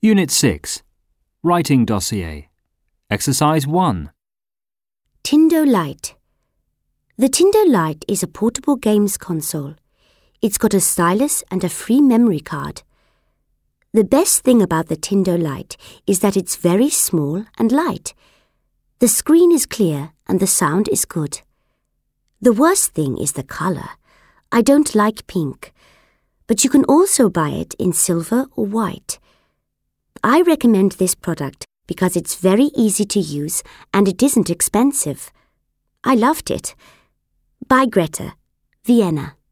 Unit 6. Writing Dossier. Exercise 1. Tindo Lite. The Tindo Lite is a portable games console. It's got a stylus and a free memory card. The best thing about the Tindo Lite is that it's very small and light. The screen is clear and the sound is good. The worst thing is the color. I don't like pink, but you can also buy it in silver or white. I recommend this product because it's very easy to use and it isn't expensive. I loved it. By Greta, Vienna.